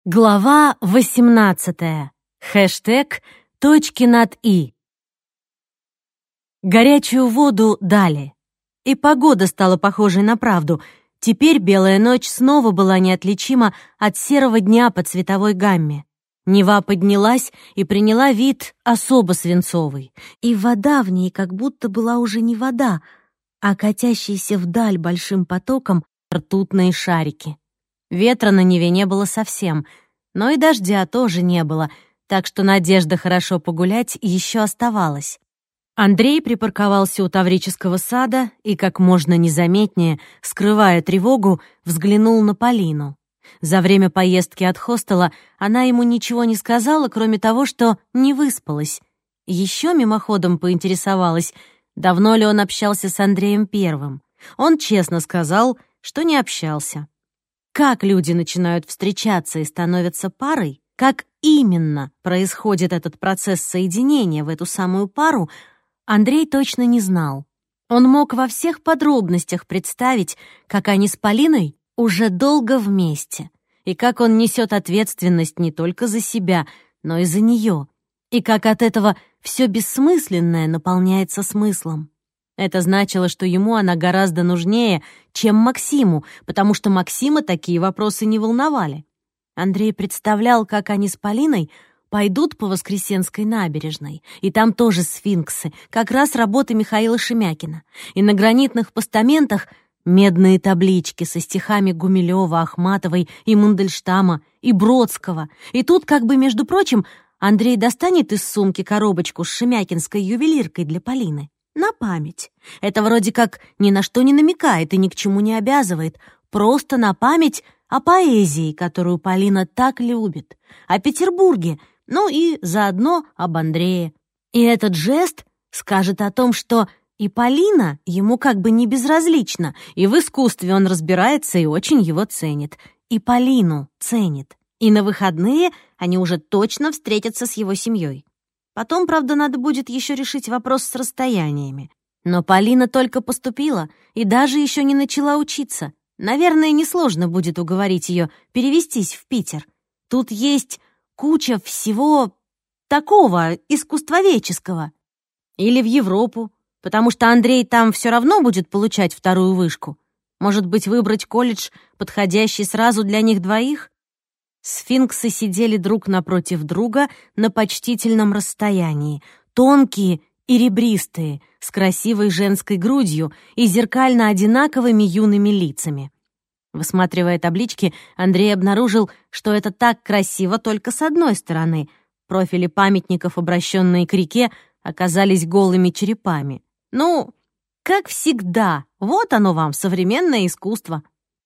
Глава 18. Хэштег «Точки над «и». Горячую воду дали. И погода стала похожей на правду. Теперь белая ночь снова была неотличима от серого дня по цветовой гамме. Нева поднялась и приняла вид особо свинцовый. И вода в ней как будто была уже не вода, а катящиеся вдаль большим потоком ртутные шарики. Ветра на Неве не было совсем, но и дождя тоже не было, так что надежда хорошо погулять еще оставалась. Андрей припарковался у Таврического сада и, как можно незаметнее, скрывая тревогу, взглянул на Полину. За время поездки от хостела она ему ничего не сказала, кроме того, что не выспалась. Еще мимоходом поинтересовалась, давно ли он общался с Андреем Первым. Он честно сказал, что не общался. Как люди начинают встречаться и становятся парой, как именно происходит этот процесс соединения в эту самую пару, Андрей точно не знал. Он мог во всех подробностях представить, как они с Полиной уже долго вместе, и как он несет ответственность не только за себя, но и за нее, и как от этого все бессмысленное наполняется смыслом. Это значило, что ему она гораздо нужнее, чем Максиму, потому что Максима такие вопросы не волновали. Андрей представлял, как они с Полиной пойдут по Воскресенской набережной, и там тоже сфинксы, как раз работы Михаила Шемякина, и на гранитных постаментах медные таблички со стихами Гумилева, Ахматовой и Мандельштама, и Бродского. И тут, как бы, между прочим, Андрей достанет из сумки коробочку с шемякинской ювелиркой для Полины. На память. Это вроде как ни на что не намекает и ни к чему не обязывает. Просто на память о поэзии, которую Полина так любит, о Петербурге, ну и заодно об Андрее. И этот жест скажет о том, что и Полина ему как бы не безразлична, и в искусстве он разбирается и очень его ценит. И Полину ценит. И на выходные они уже точно встретятся с его семьей. Потом, правда, надо будет еще решить вопрос с расстояниями. Но Полина только поступила и даже еще не начала учиться. Наверное, несложно будет уговорить ее перевестись в Питер. Тут есть куча всего такого искусствоведческого. Или в Европу, потому что Андрей там все равно будет получать вторую вышку. Может быть, выбрать колледж, подходящий сразу для них двоих? Сфинксы сидели друг напротив друга на почтительном расстоянии, тонкие и ребристые, с красивой женской грудью и зеркально одинаковыми юными лицами. Высматривая таблички, Андрей обнаружил, что это так красиво только с одной стороны. Профили памятников, обращенные к реке, оказались голыми черепами. Ну, как всегда, вот оно вам, современное искусство.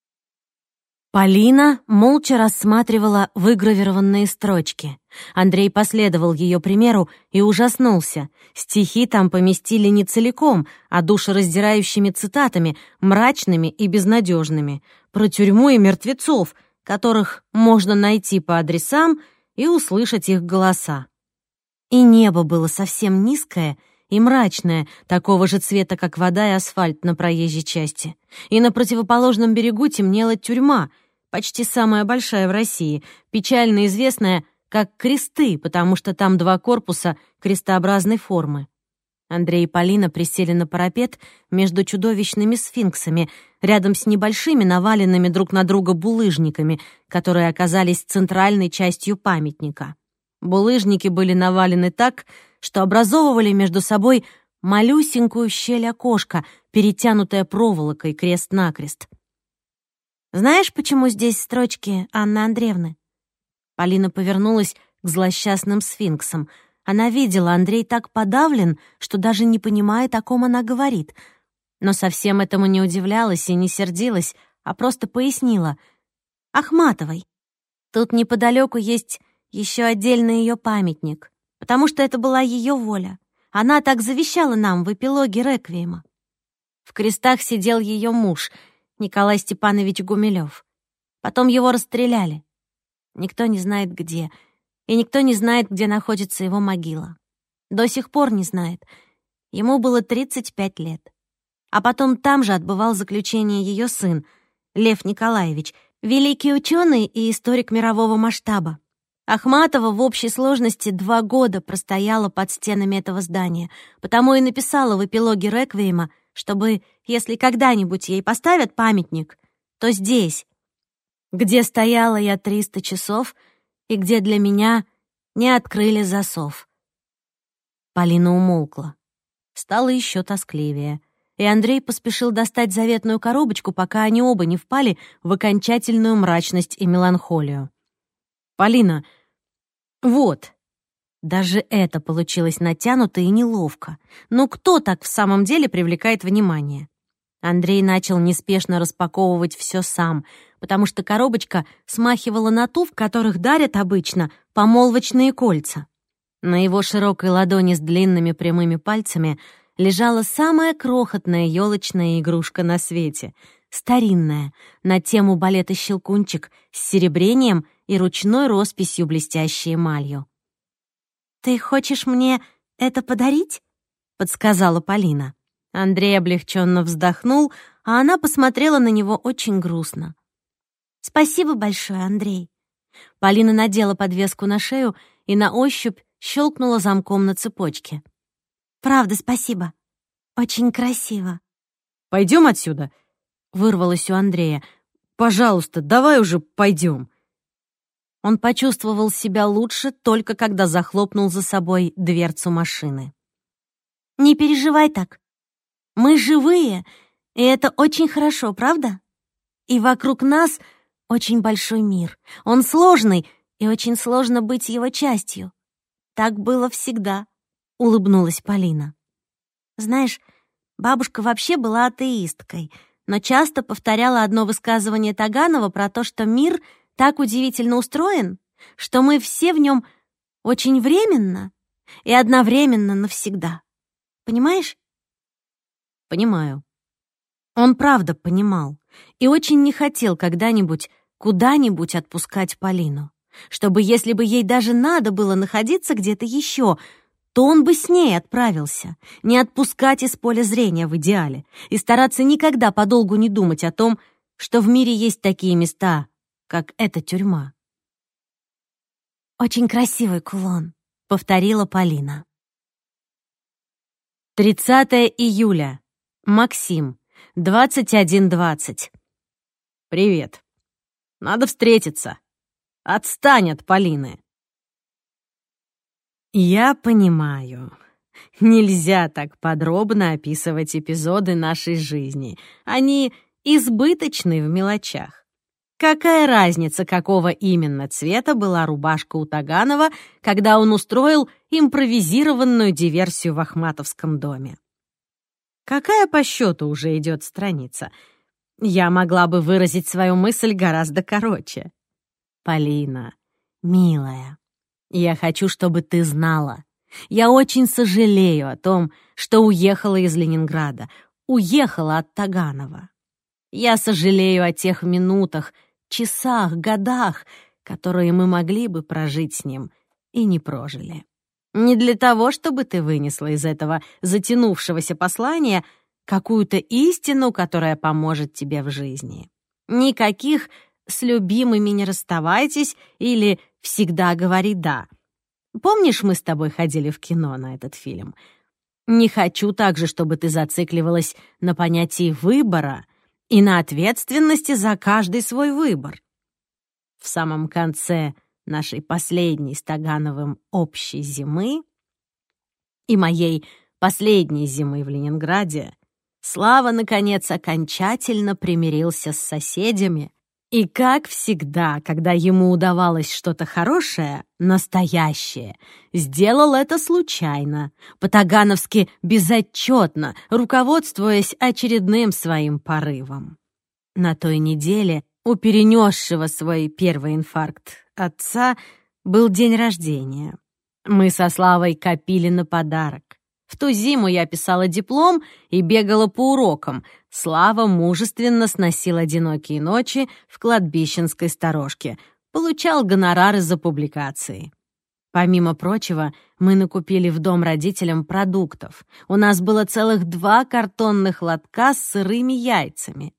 Полина молча рассматривала выгравированные строчки. Андрей последовал ее примеру и ужаснулся. Стихи там поместили не целиком, а душераздирающими цитатами, мрачными и безнадежными, про тюрьму и мертвецов, которых можно найти по адресам и услышать их голоса. И небо было совсем низкое и мрачное, такого же цвета, как вода и асфальт на проезжей части. И на противоположном берегу темнела тюрьма, почти самая большая в России, печально известная как Кресты, потому что там два корпуса крестообразной формы. Андрей и Полина присели на парапет между чудовищными сфинксами, рядом с небольшими наваленными друг на друга булыжниками, которые оказались центральной частью памятника. Булыжники были навалены так, что образовывали между собой малюсенькую щель окошка, перетянутая проволокой крест-накрест. «Знаешь, почему здесь строчки Анны Андреевны?» Полина повернулась к злосчастным сфинксам. Она видела, Андрей так подавлен, что даже не понимает, о ком она говорит. Но совсем этому не удивлялась и не сердилась, а просто пояснила. «Ахматовой. Тут неподалеку есть еще отдельный ее памятник, потому что это была ее воля. Она так завещала нам в эпилоге реквиема. В крестах сидел ее муж, Николай Степанович Гумилев. Потом его расстреляли. Никто не знает где, и никто не знает, где находится его могила. До сих пор не знает. Ему было 35 лет. А потом там же отбывал заключение ее сын, Лев Николаевич, великий ученый и историк мирового масштаба. Ахматова в общей сложности 2 года простояла под стенами этого здания, потому и написала в эпилоге «Реквиема», чтобы, если когда-нибудь ей поставят памятник, то здесь, где стояла я 300 часов и где для меня не открыли засов. Полина умолкла. Стало еще тоскливее, и Андрей поспешил достать заветную коробочку, пока они оба не впали в окончательную мрачность и меланхолию. «Полина, вот». Даже это получилось натянуто и неловко. Но кто так в самом деле привлекает внимание? Андрей начал неспешно распаковывать все сам, потому что коробочка смахивала на ту, в которых дарят обычно помолвочные кольца. На его широкой ладони с длинными прямыми пальцами лежала самая крохотная ёлочная игрушка на свете, старинная, на тему балета «Щелкунчик» с серебрением и ручной росписью, блестящей эмалью. «Ты хочешь мне это подарить?» — подсказала Полина. Андрей облегченно вздохнул, а она посмотрела на него очень грустно. «Спасибо большое, Андрей». Полина надела подвеску на шею и на ощупь щелкнула замком на цепочке. «Правда, спасибо. Очень красиво». «Пойдем отсюда», — вырвалось у Андрея. «Пожалуйста, давай уже пойдем». Он почувствовал себя лучше только когда захлопнул за собой дверцу машины. «Не переживай так. Мы живые, и это очень хорошо, правда? И вокруг нас очень большой мир. Он сложный, и очень сложно быть его частью. Так было всегда», — улыбнулась Полина. «Знаешь, бабушка вообще была атеисткой, но часто повторяла одно высказывание Таганова про то, что мир так удивительно устроен, что мы все в нем очень временно и одновременно навсегда. Понимаешь?» «Понимаю». Он правда понимал и очень не хотел когда-нибудь куда-нибудь отпускать Полину, чтобы, если бы ей даже надо было находиться где-то еще, то он бы с ней отправился, не отпускать из поля зрения в идеале и стараться никогда подолгу не думать о том, что в мире есть такие места, как эта тюрьма. «Очень красивый кулон», — повторила Полина. 30 июля. Максим, 21:20. «Привет. Надо встретиться. Отстань от Полины». Я понимаю. Нельзя так подробно описывать эпизоды нашей жизни. Они избыточны в мелочах. Какая разница, какого именно цвета была рубашка у Таганова, когда он устроил импровизированную диверсию в Ахматовском доме? Какая по счету уже идет страница? Я могла бы выразить свою мысль гораздо короче. Полина, милая, я хочу, чтобы ты знала. Я очень сожалею о том, что уехала из Ленинграда, уехала от Таганова. Я сожалею о тех минутах, часах, годах, которые мы могли бы прожить с ним и не прожили. Не для того, чтобы ты вынесла из этого затянувшегося послания какую-то истину, которая поможет тебе в жизни. Никаких «с любимыми не расставайтесь» или «всегда говори «да». Помнишь, мы с тобой ходили в кино на этот фильм? Не хочу также, чтобы ты зацикливалась на понятии выбора и на ответственности за каждый свой выбор. В самом конце нашей последней с Тагановым общей зимы и моей последней зимы в Ленинграде Слава, наконец, окончательно примирился с соседями и, как всегда, когда ему удавалось что-то хорошее, настоящее, сделал это случайно, по-тагановски безотчетно, руководствуясь очередным своим порывом. На той неделе у перенесшего свой первый инфаркт отца был день рождения. Мы со Славой копили на подарок. В ту зиму я писала диплом и бегала по урокам. Слава мужественно сносил одинокие ночи в кладбищенской сторожке. Получал гонорары за публикации. Помимо прочего, мы накупили в дом родителям продуктов. У нас было целых 2 картонных лотка с сырыми яйцами.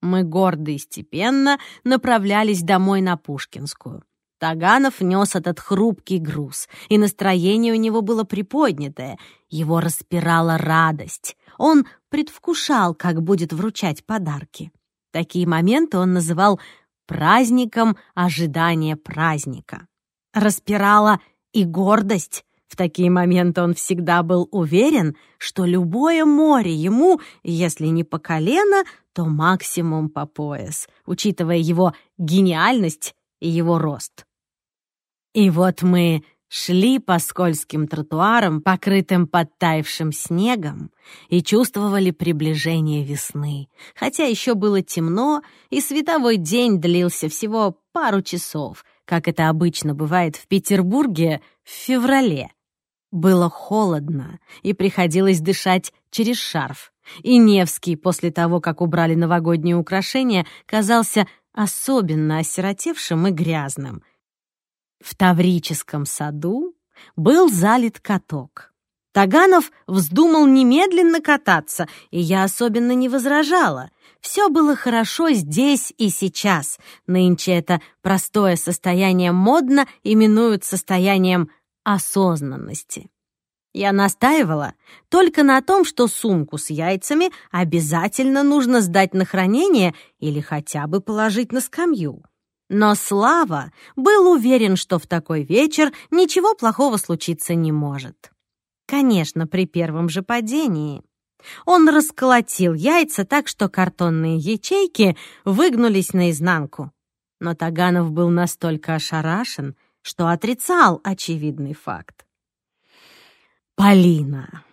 Мы гордо и степенно направлялись домой на Пушкинскую. Таганов нес этот хрупкий груз, и настроение у него было приподнятое. Его распирала радость. Он предвкушал, как будет вручать подарки. Такие моменты он называл праздником ожидания праздника. Распирала и гордость. В такие моменты он всегда был уверен, что любое море ему, если не по колено, то максимум по пояс, учитывая его гениальность и его рост. И вот мы шли по скользким тротуарам, покрытым подтаявшим снегом, и чувствовали приближение весны, хотя еще было темно, и световой день длился всего пару часов, как это обычно бывает в Петербурге в феврале. Было холодно, и приходилось дышать через шарф. И Невский, после того, как убрали новогодние украшения, казался особенно осиротевшим и грязным. В Таврическом саду был залит каток. Таганов вздумал немедленно кататься, и я особенно не возражала. Все было хорошо здесь и сейчас. Нынче это простое состояние модно именуют состоянием осознанности. Я настаивала только на том, что сумку с яйцами обязательно нужно сдать на хранение или хотя бы положить на скамью. Но Слава был уверен, что в такой вечер ничего плохого случиться не может. Конечно, при первом же падении. Он расколотил яйца так, что картонные ячейки выгнулись наизнанку. Но Таганов был настолько ошарашен, что отрицал очевидный факт. Полина,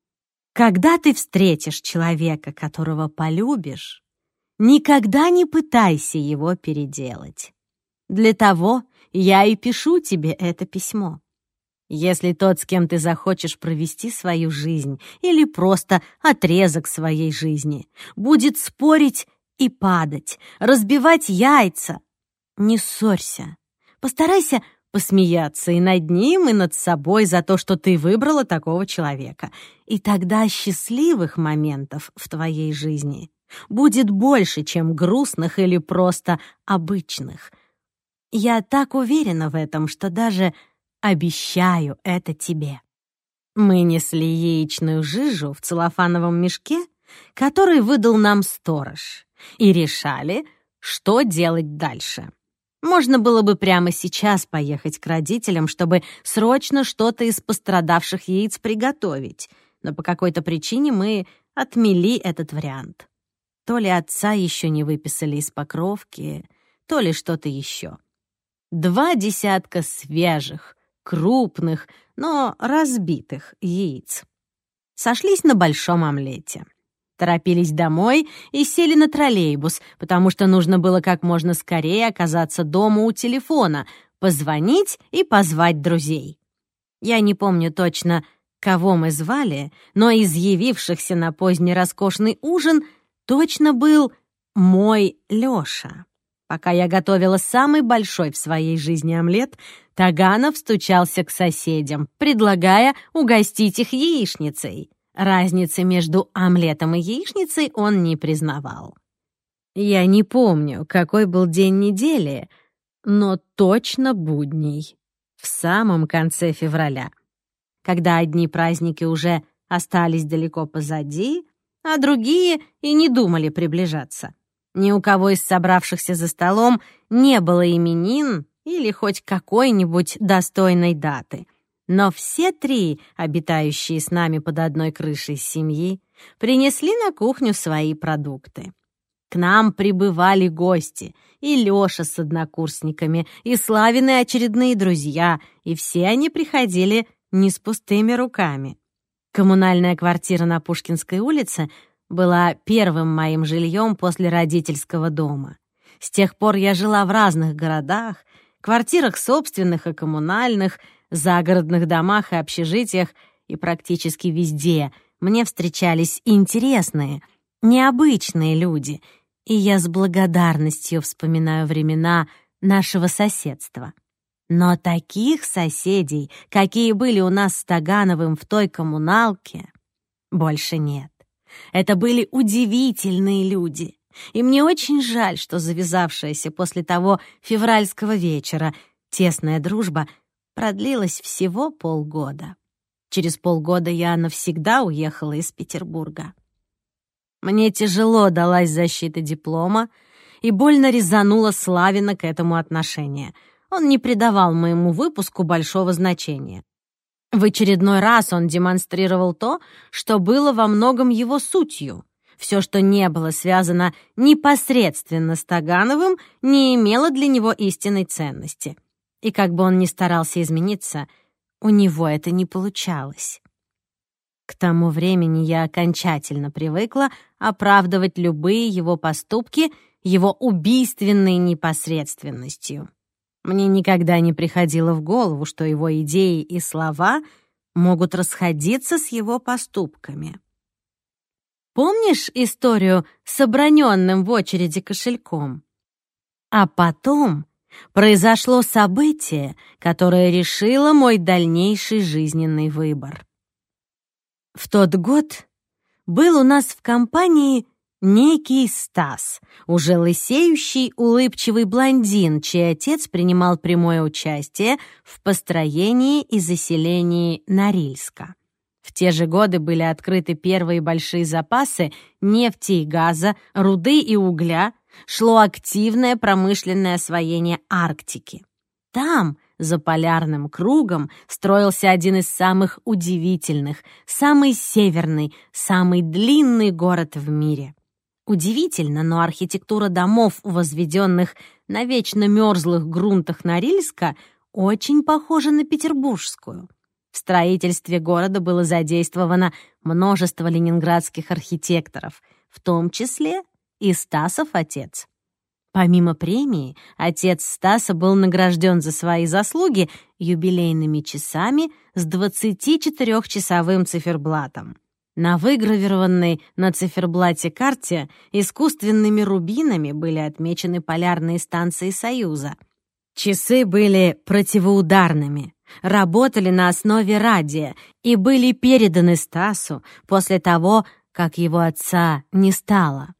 когда ты встретишь человека, которого полюбишь, никогда не пытайся его переделать. Для того я и пишу тебе это письмо. Если тот, с кем ты захочешь провести свою жизнь или просто отрезок своей жизни, будет спорить и падать, разбивать яйца, не ссорься. Постарайся посмеяться и над ним, и над собой за то, что ты выбрала такого человека. И тогда счастливых моментов в твоей жизни будет больше, чем грустных или просто обычных. Я так уверена в этом, что даже обещаю это тебе. Мы несли яичную жижу в целлофановом мешке, который выдал нам сторож, и решали, что делать дальше. Можно было бы прямо сейчас поехать к родителям, чтобы срочно что-то из пострадавших яиц приготовить, но по какой-то причине мы отмели этот вариант. То ли отца еще не выписали из Покровки, то ли что-то еще. 2 десятка свежих, крупных, но разбитых яиц. Сошлись на большом омлете. Торопились домой и сели на троллейбус, потому что нужно было как можно скорее оказаться дома у телефона, позвонить и позвать друзей. Я не помню точно, кого мы звали, но из явившихся на поздний роскошный ужин точно был мой Лёша. Пока я готовила самый большой в своей жизни омлет, Таганов стучался к соседям, предлагая угостить их яичницей. Разницы между омлетом и яичницей он не признавал. Я не помню, какой был день недели, но точно будний, в самом конце февраля, когда одни праздники уже остались далеко позади, а другие и не думали приближаться. Ни у кого из собравшихся за столом не было именин или хоть какой-нибудь достойной даты. Но все 3, обитающие с нами под одной крышей семьи, принесли на кухню свои продукты. К нам прибывали гости, и Лёша с однокурсниками, и Славины очередные друзья, и все они приходили не с пустыми руками. Коммунальная квартира на Пушкинской улице была первым моим жильем после родительского дома. С тех пор я жила в разных городах, квартирах собственных и коммунальных, загородных домах и общежитиях, и практически везде мне встречались интересные, необычные люди, и я с благодарностью вспоминаю времена нашего соседства. Но таких соседей, какие были у нас с Тагановым в той коммуналке, больше нет. Это были удивительные люди. И мне очень жаль, что завязавшаяся после того февральского вечера тесная дружба продлилась всего полгода. Через полгода я навсегда уехала из Петербурга. Мне тяжело далась защита диплома, и больно резануло Славина к этому отношение. Он не придавал моему выпуску большого значения. В очередной раз он демонстрировал то, что было во многом его сутью. Все, что не было связано непосредственно с Тагановым, не имело для него истинной ценности. И как бы он ни старался измениться, у него это не получалось. К тому времени я окончательно привыкла оправдывать любые его поступки его убийственной непосредственностью. Мне никогда не приходило в голову, что его идеи и слова могут расходиться с его поступками. Помнишь историю с оброненным в очереди кошельком? А потом произошло событие, которое решило мой дальнейший жизненный выбор. В тот год был у нас в компании некий Стас, уже лысеющий, улыбчивый блондин, чей отец принимал прямое участие в построении и заселении Норильска. В те же годы были открыты первые большие запасы нефти и газа, руды и угля, шло активное промышленное освоение Арктики. Там, за полярным кругом, строился один из самых удивительных, самый северный, самый длинный город в мире. Удивительно, но архитектура домов, возведенных на вечно мерзлых грунтах Норильска, очень похожа на петербургскую. В строительстве города было задействовано множество ленинградских архитекторов, в том числе и Стасов отец. Помимо премии, отец Стаса был награжден за свои заслуги юбилейными часами с 24-часовым циферблатом. На выгравированной на циферблате карте искусственными рубинами были отмечены полярные станции Союза. Часы были противоударными, работали на основе радия и были переданы Стасу после того, как его отца не стало.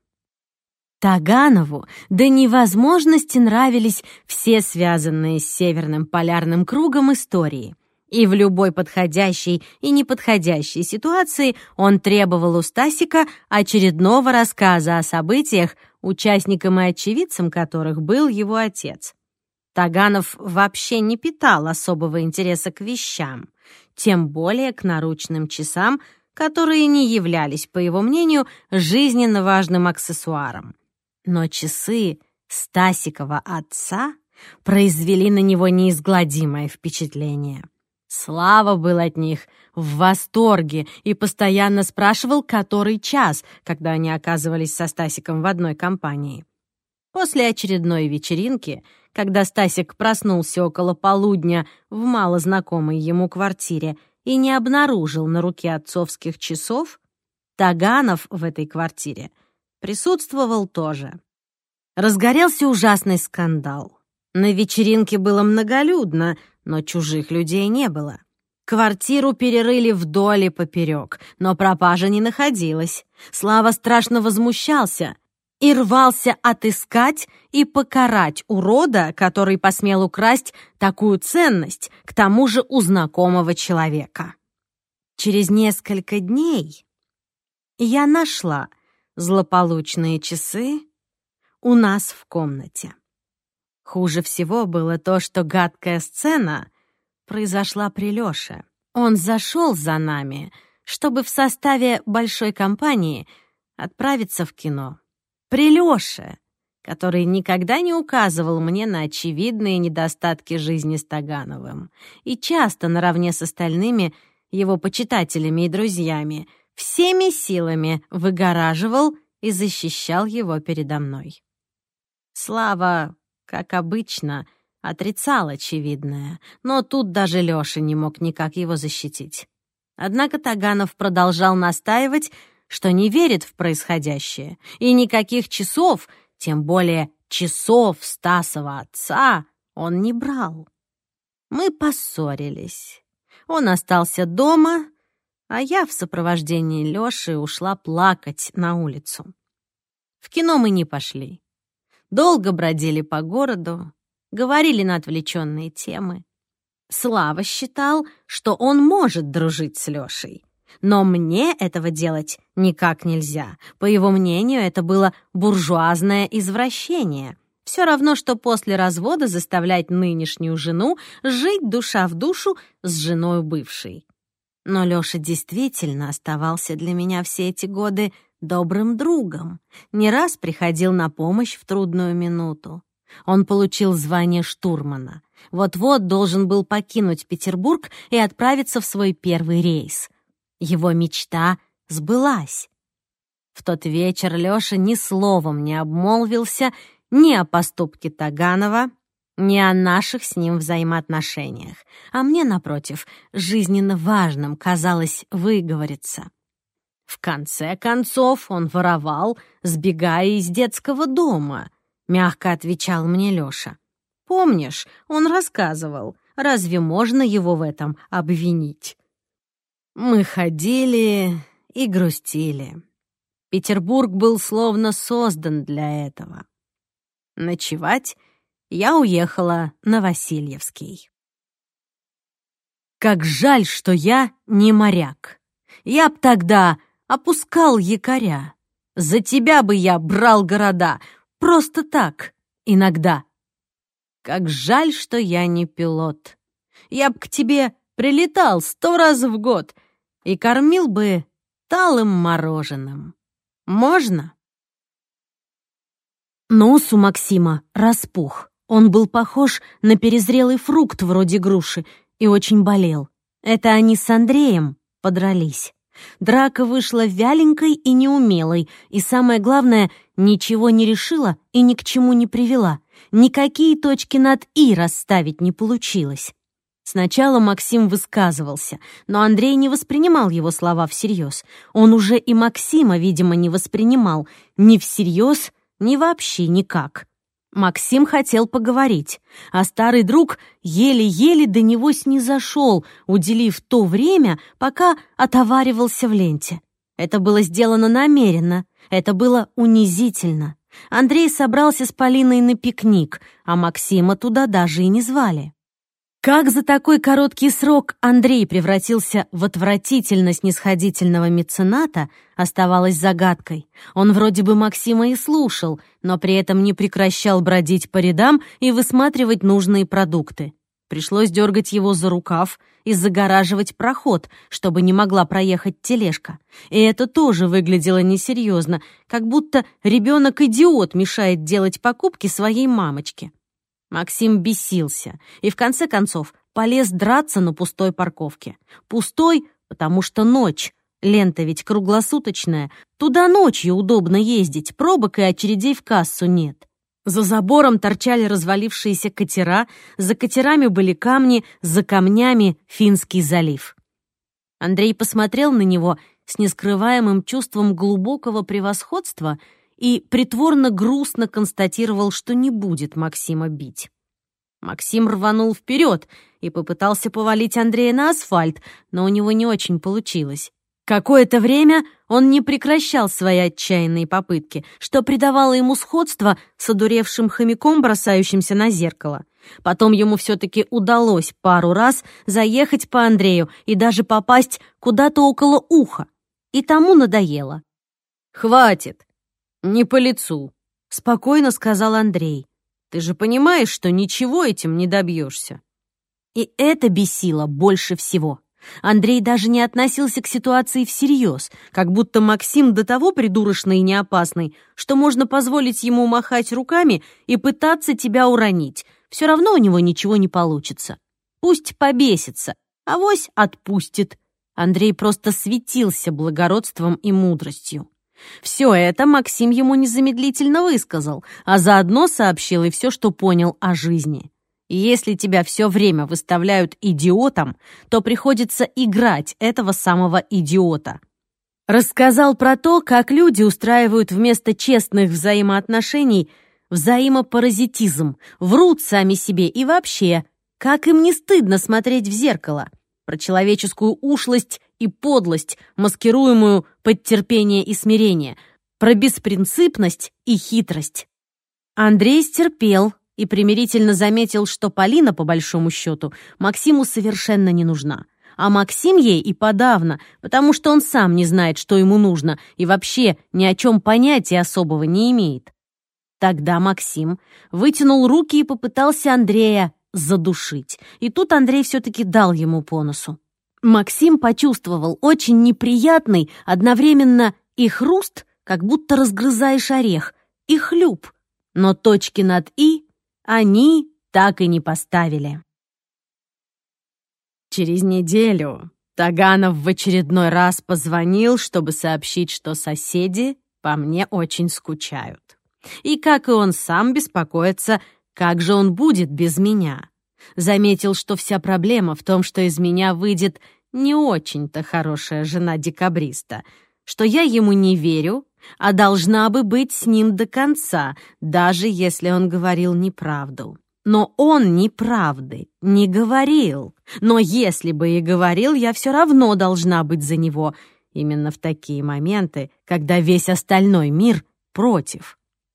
Таганову до невозможности нравились все связанные с Северным полярным кругом истории. И в любой подходящей и неподходящей ситуации он требовал у Стасика очередного рассказа о событиях, участником и очевидцем которых был его отец. Таганов вообще не питал особого интереса к вещам, тем более к наручным часам, которые не являлись, по его мнению, жизненно важным аксессуаром. Но часы Стасикова отца произвели на него неизгладимое впечатление. Слава был от них в восторге и постоянно спрашивал, который час, когда они оказывались со Стасиком в одной компании. После очередной вечеринки, когда Стасик проснулся около полудня в малознакомой ему квартире и не обнаружил на руке отцовских часов, Таганов в этой квартире присутствовал тоже. Разгорелся ужасный скандал. На вечеринке было многолюдно, но чужих людей не было. Квартиру перерыли вдоль и поперек, но пропажа не находилась. Слава страшно возмущался и рвался отыскать и покарать урода, который посмел украсть такую ценность, к тому же у знакомого человека. Через несколько дней я нашла злополучные часы у нас в комнате. Хуже всего было то, что гадкая сцена произошла при Лёше. Он зашел за нами, чтобы в составе большой компании отправиться в кино. При Лёше, который никогда не указывал мне на очевидные недостатки жизни с Тагановым и часто наравне с остальными его почитателями и друзьями всеми силами выгораживал и защищал его передо мной. Слава, как обычно, отрицал очевидное, но тут даже Лёша не мог никак его защитить. Однако Таганов продолжал настаивать, что не верит в происходящее, и никаких часов, тем более часов Стасова отца, он не брал. Мы поссорились. Он остался дома, а я в сопровождении Лёши ушла плакать на улицу. В кино мы не пошли. Долго бродили по городу, говорили на отвлеченные темы. Слава считал, что он может дружить с Лёшей. Но мне этого делать никак нельзя. По его мнению, это было буржуазное извращение. Все равно, что после развода заставлять нынешнюю жену жить душа в душу с женой бывшей. Но Лёша действительно оставался для меня все эти годы добрым другом. Не раз приходил на помощь в трудную минуту. Он получил звание штурмана. Вот-вот должен был покинуть Петербург и отправиться в свой первый рейс. Его мечта сбылась. В тот вечер Лёша ни словом не обмолвился ни о поступке Таганова, ни о наших с ним взаимоотношениях. А мне, напротив, жизненно важным казалось выговориться. В конце концов он воровал, сбегая из детского дома, мягко отвечал мне Лёша. Помнишь, он рассказывал, разве можно его в этом обвинить? Мы ходили и грустили. Петербург был словно создан для этого. Ночевать я уехала на Васильевский. Как жаль, что я не моряк. Я б тогда опускал якоря. За тебя бы я брал города, просто так, иногда. Как жаль, что я не пилот. Я б к тебе прилетал 100 раз в год и кормил бы талым мороженым. Можно? Нос у Максима распух. Он был похож на перезрелый фрукт вроде груши и очень болел. Это они с Андреем подрались. Драка вышла вяленькой и неумелой, и самое главное, ничего не решила и ни к чему не привела. Никакие точки над «и» расставить не получилось. Сначала Максим высказывался, но Андрей не воспринимал его слова всерьез. Он уже и Максима, видимо, не воспринимал ни всерьез, ни вообще никак. Максим хотел поговорить, а старый друг еле-еле до него снизошел, уделив то время, пока отоваривался в ленте. Это было сделано намеренно, это было унизительно. Андрей собрался с Полиной на пикник, а Максима туда даже и не звали. Как за такой короткий срок Андрей превратился в отвратительно снисходительного мецената, оставалось загадкой. Он вроде бы Максима и слушал, но при этом не прекращал бродить по рядам и высматривать нужные продукты. Пришлось дергать его за рукав и загораживать проход, чтобы не могла проехать тележка. И это тоже выглядело несерьезно, как будто ребенок-идиот мешает делать покупки своей мамочке. Максим бесился и, в конце концов, полез драться на пустой парковке. Пустой, потому что ночь. Лента ведь круглосуточная. Туда ночью удобно ездить, пробок и очередей в кассу нет. За забором торчали развалившиеся катера, за катерами были камни, за камнями Финский залив. Андрей посмотрел на него с нескрываемым чувством глубокого превосходства и притворно грустно констатировал, что не будет Максима бить. Максим рванул вперед и попытался повалить Андрея на асфальт, но у него не очень получилось. Какое-то время он не прекращал свои отчаянные попытки, что придавало ему сходство с одуревшим хомяком, бросающимся на зеркало. Потом ему все-таки удалось пару раз заехать по Андрею и даже попасть куда-то около уха. И тому надоело. «Хватит! Не по лицу!» — спокойно сказал Андрей. «Ты же понимаешь, что ничего этим не добьешься». И это бесило больше всего. Андрей даже не относился к ситуации всерьез, как будто Максим до того придурочный и неопасный, что можно позволить ему махать руками и пытаться тебя уронить. Все равно у него ничего не получится. Пусть побесится, авось отпустит. Андрей просто светился благородством и мудростью. Все это Максим ему незамедлительно высказал, а заодно сообщил и все, что понял о жизни. И если тебя все время выставляют идиотом, то приходится играть этого самого идиота. Рассказал про то, как люди устраивают вместо честных взаимоотношений взаимопаразитизм, врут сами себе и вообще, как им не стыдно смотреть в зеркало, про человеческую ушлость и подлость, маскируемую под терпение и смирение, про беспринципность и хитрость. Андрей стерпел и примирительно заметил, что Полина, по большому счету, Максиму совершенно не нужна. А Максим ей и подавно, потому что он сам не знает, что ему нужно, и вообще ни о чем понятия особого не имеет. Тогда Максим вытянул руки и попытался Андрея задушить. И тут Андрей все-таки дал ему по носу. Максим почувствовал очень неприятный, одновременно и хруст, как будто разгрызаешь орех, и хлюп. Но точки над «и» они так и не поставили. Через неделю Таганов в очередной раз позвонил, чтобы сообщить, что соседи по мне очень скучают. И, как и он сам, беспокоится, как же он будет без меня. Заметил, что вся проблема в том, что из меня выйдет не очень-то хорошая жена-декабриста, что я ему не верю, а должна бы быть с ним до конца, даже если он говорил неправду. Но он неправды не говорил. Но если бы и говорил, я все равно должна быть за него. Именно в такие моменты, когда весь остальной мир против.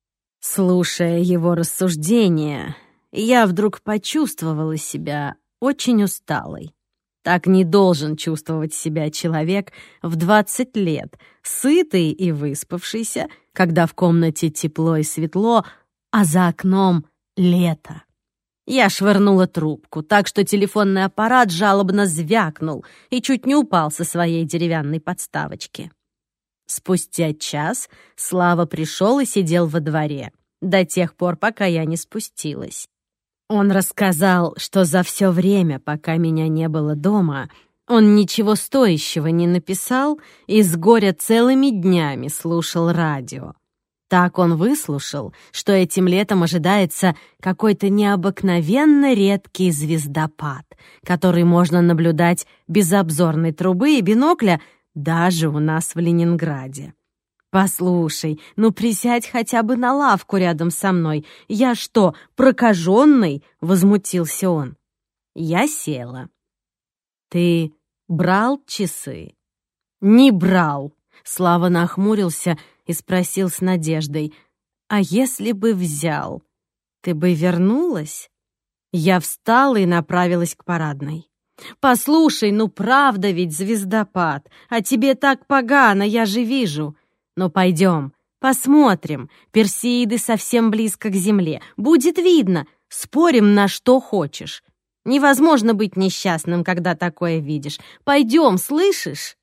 Слушая его рассуждения, я вдруг почувствовала себя очень усталой. Так не должен чувствовать себя человек в 20 лет, сытый и выспавшийся, когда в комнате тепло и светло, а за окном лето. Я швырнула трубку, так что телефонный аппарат жалобно звякнул и чуть не упал со своей деревянной подставочки. Спустя час Слава пришел и сидел во дворе, до тех пор, пока я не спустилась. Он рассказал, что за все время, пока меня не было дома, он ничего стоящего не написал и с горя целыми днями слушал радио. Так он выслушал, что этим летом ожидается какой-то необыкновенно редкий звездопад, который можно наблюдать без обзорной трубы и бинокля даже у нас в Ленинграде. «Послушай, ну присядь хотя бы на лавку рядом со мной. Я что, прокаженный?» — возмутился он. Я села. «Ты брал часы?» «Не брал». Слава нахмурился и спросил с надеждой. «А если бы взял, ты бы вернулась?» Я встала и направилась к парадной. «Послушай, ну правда ведь звездопад, а тебе так погано, я же вижу. Но пойдем, посмотрим. Персеиды совсем близко к земле. Будет видно. Спорим на что хочешь. Невозможно быть несчастным, когда такое видишь. Пойдем, слышишь?»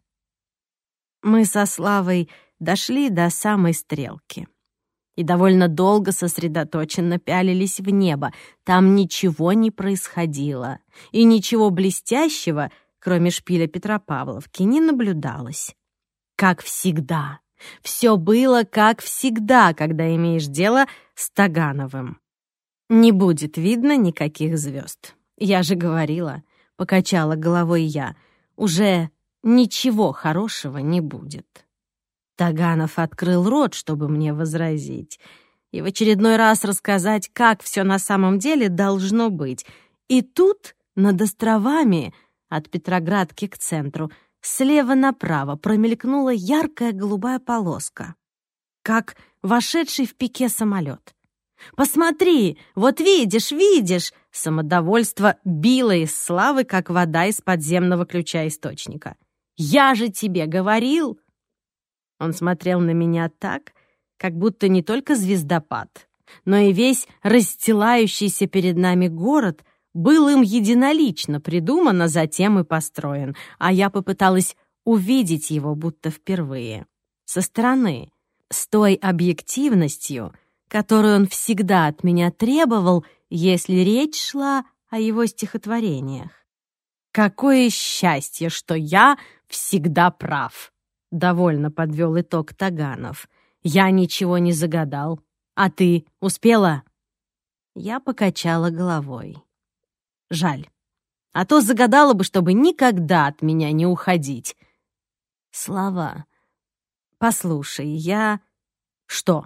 Мы со Славой дошли до самой стрелки и довольно долго сосредоточенно пялились в небо. Там ничего не происходило, и ничего блестящего, кроме шпиля Петропавловки, не наблюдалось. Как всегда. Все было как всегда, когда имеешь дело с Тагановым. Не будет видно никаких звезд. Я же говорила, покачала головой я, уже ничего хорошего не будет. Таганов открыл рот, чтобы мне возразить, и в очередной раз рассказать, как все на самом деле должно быть. И тут над островами, от Петроградки к центру, слева направо промелькнула яркая голубая полоска, как вошедший в пике самолет. «Посмотри, вот видишь, видишь!» Самодовольство било из Славы, как вода из подземного ключа-источника. «Я же тебе говорил!» Он смотрел на меня так, как будто не только звездопад, но и весь расстилающийся перед нами город был им единолично придуман, а затем и построен, а я попыталась увидеть его будто впервые, со стороны, с той объективностью, которую он всегда от меня требовал, если речь шла о его стихотворениях. «Какое счастье, что я всегда прав!» — довольно подвел итог Таганов. «Я ничего не загадал. А ты успела?» Я покачала головой. «Жаль. А то загадала бы, чтобы никогда от меня не уходить». «Слава, послушай, я...» «Что?»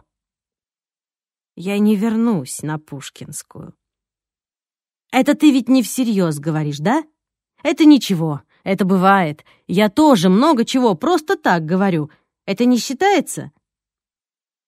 «Я не вернусь на Пушкинскую». «Это ты ведь не всерьез говоришь, да?» «Это ничего, это бывает. Я тоже много чего просто так говорю. Это не считается?»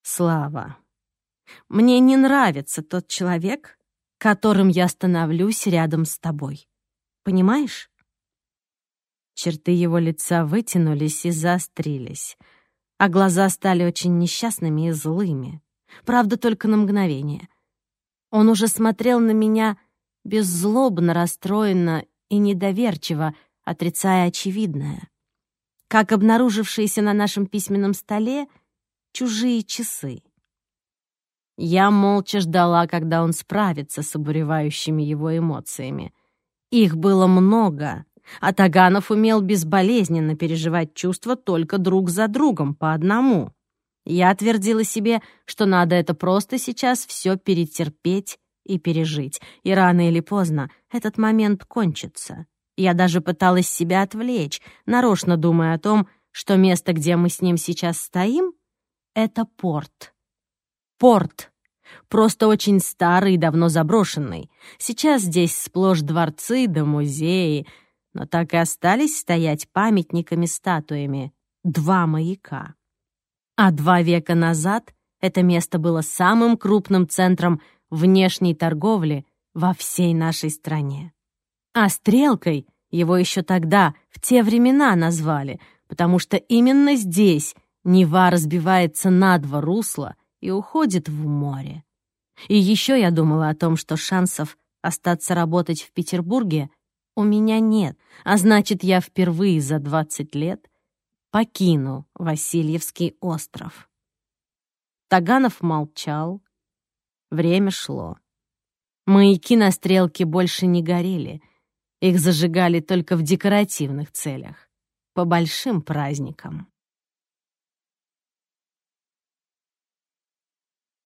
Слава, мне не нравится тот человек, которым я становлюсь рядом с тобой. Понимаешь? Черты его лица вытянулись и заострились, а глаза стали очень несчастными и злыми. Правда, только на мгновение. Он уже смотрел на меня беззлобно, расстроенно и недоверчиво, отрицая очевидное. Как обнаружившиеся на нашем письменном столе чужие часы. Я молча ждала, когда он справится с обуревающими его эмоциями. Их было много, а Таганов умел безболезненно переживать чувства только друг за другом, по одному. Я твердила себе, что надо это просто сейчас все перетерпеть и пережить, и рано или поздно этот момент кончится. Я даже пыталась себя отвлечь, нарочно думая о том, что место, где мы с ним сейчас стоим, — это порт. Порт. Просто очень старый и давно заброшенный. Сейчас здесь сплошь дворцы да музеи, но так и остались стоять памятниками-статуями 2 маяка. А 2 века назад это место было самым крупным центром внешней торговли во всей нашей стране. А стрелкой его еще тогда, в те времена, назвали, потому что именно здесь Нева разбивается на 2 русла и уходит в море. И еще я думала о том, что шансов остаться работать в Петербурге у меня нет, а значит, я впервые за 20 лет покину Васильевский остров. Таганов молчал. Время шло. Маяки на стрелке больше не горели. Их зажигали только в декоративных целях, по большим праздникам.